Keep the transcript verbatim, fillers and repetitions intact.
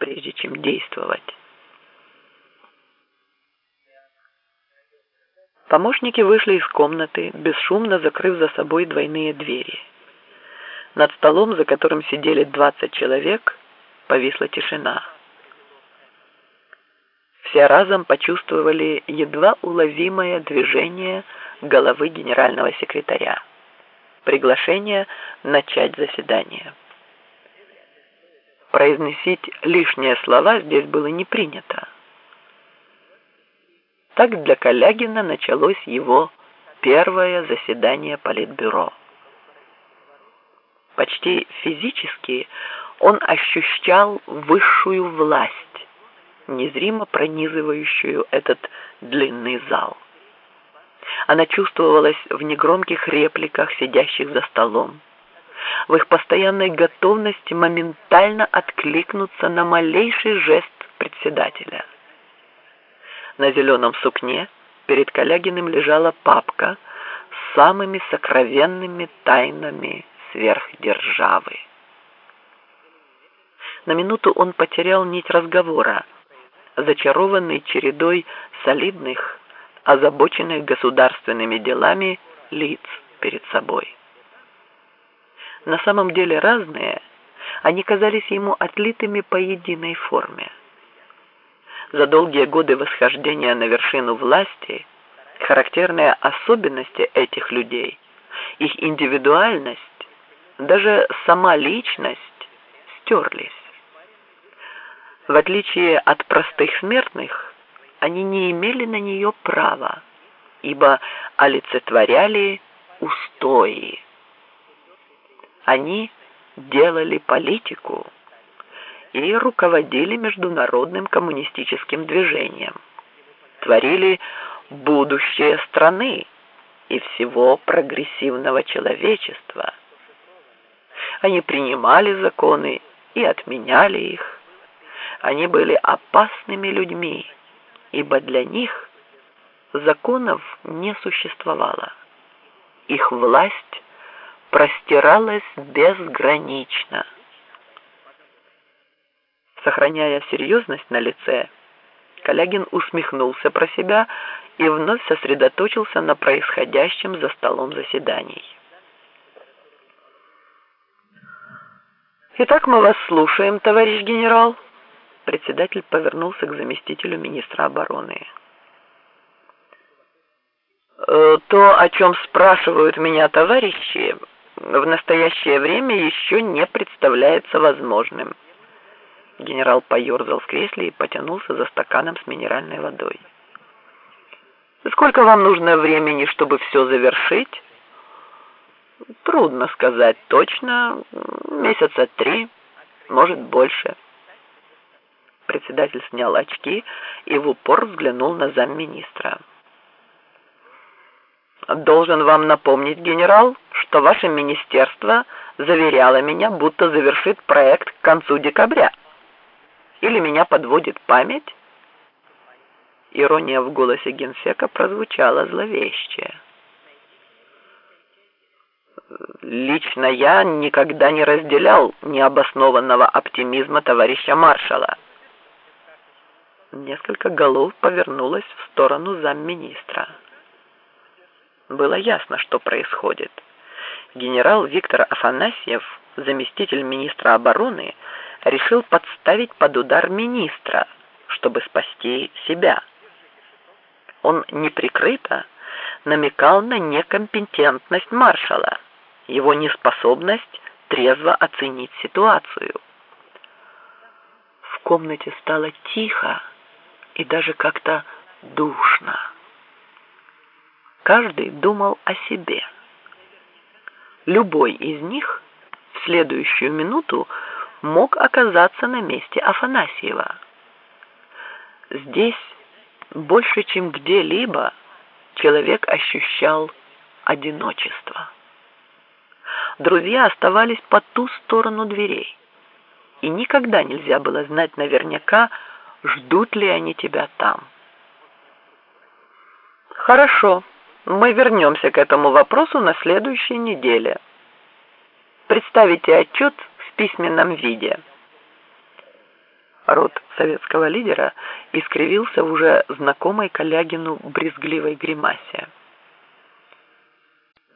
прежде чем действовать. Помощники вышли из комнаты, бесшумно закрыв за собой двойные двери. Над столом, за которым сидели двадцать человек, повисла тишина. Все разом почувствовали едва уловимое движение головы генерального секретаря. Приглашение начать заседание. Произносить лишние слова здесь было не принято. Так для Калягина началось его первое заседание Политбюро. Почти физически он ощущал высшую власть, незримо пронизывающую этот длинный зал. Она чувствовалась в негромких репликах сидящих за столом, в их постоянной готовности моментально откликнуться на малейший жест председателя. На зеленом сукне перед Калягиным лежала папка с самыми сокровенными тайнами сверхдержавы. На минуту он потерял нить разговора, зачарованный чередой солидных, озабоченных государственными делами лиц перед собой. На самом деле разные, они казались ему отлитыми по единой форме. За долгие годы восхождения на вершину власти характерные особенности этих людей, их индивидуальность, даже сама личность стерлись. В отличие от простых смертных, они не имели на нее права, ибо олицетворяли устои. Они делали политику и руководили международным коммунистическим движением, творили будущее страны и всего прогрессивного человечества. Они принимали законы и отменяли их. Они были опасными людьми, ибо для них законов не существовало. Их власть простиралась безгранично. Сохраняя серьезность на лице, Калягин усмехнулся про себя и вновь сосредоточился на происходящем за столом заседаний. «Итак, мы вас слушаем, товарищ генерал». Председатель повернулся к заместителю министра обороны. «То, о чем спрашивают меня товарищи, в настоящее время еще не представляется возможным». Генерал поерзал в кресле и потянулся за стаканом с минеральной водой. «Сколько вам нужно времени, чтобы все завершить?» «Трудно сказать точно. Месяца три, может, больше». Председатель снял очки и в упор взглянул на замминистра. «Должен вам напомнить, генерал, что ваше министерство заверяло меня, будто завершит проект к концу декабря. Или меня подводит память?» Ирония в голосе генсека прозвучала зловеще. «Лично я никогда не разделял необоснованного оптимизма товарища маршала». Несколько голов повернулось в сторону замминистра. Было ясно, что происходит. Генерал Виктор Афанасьев, заместитель министра обороны, решил подставить под удар министра, чтобы спасти себя. Он неприкрыто намекал на некомпетентность маршала, его неспособность трезво оценить ситуацию. В комнате стало тихо и даже как-то душно. Каждый думал о себе. Любой из них в следующую минуту мог оказаться на месте Афанасьева. Здесь больше, чем где-либо, человек ощущал одиночество. Друзья оставались по ту сторону дверей, и никогда нельзя было знать наверняка, ждут ли они тебя там. «Хорошо, мы вернемся к этому вопросу на следующей неделе. Представите отчет в письменном виде». Рот советского лидера искривился в уже знакомой Калягину брезгливой гримасе.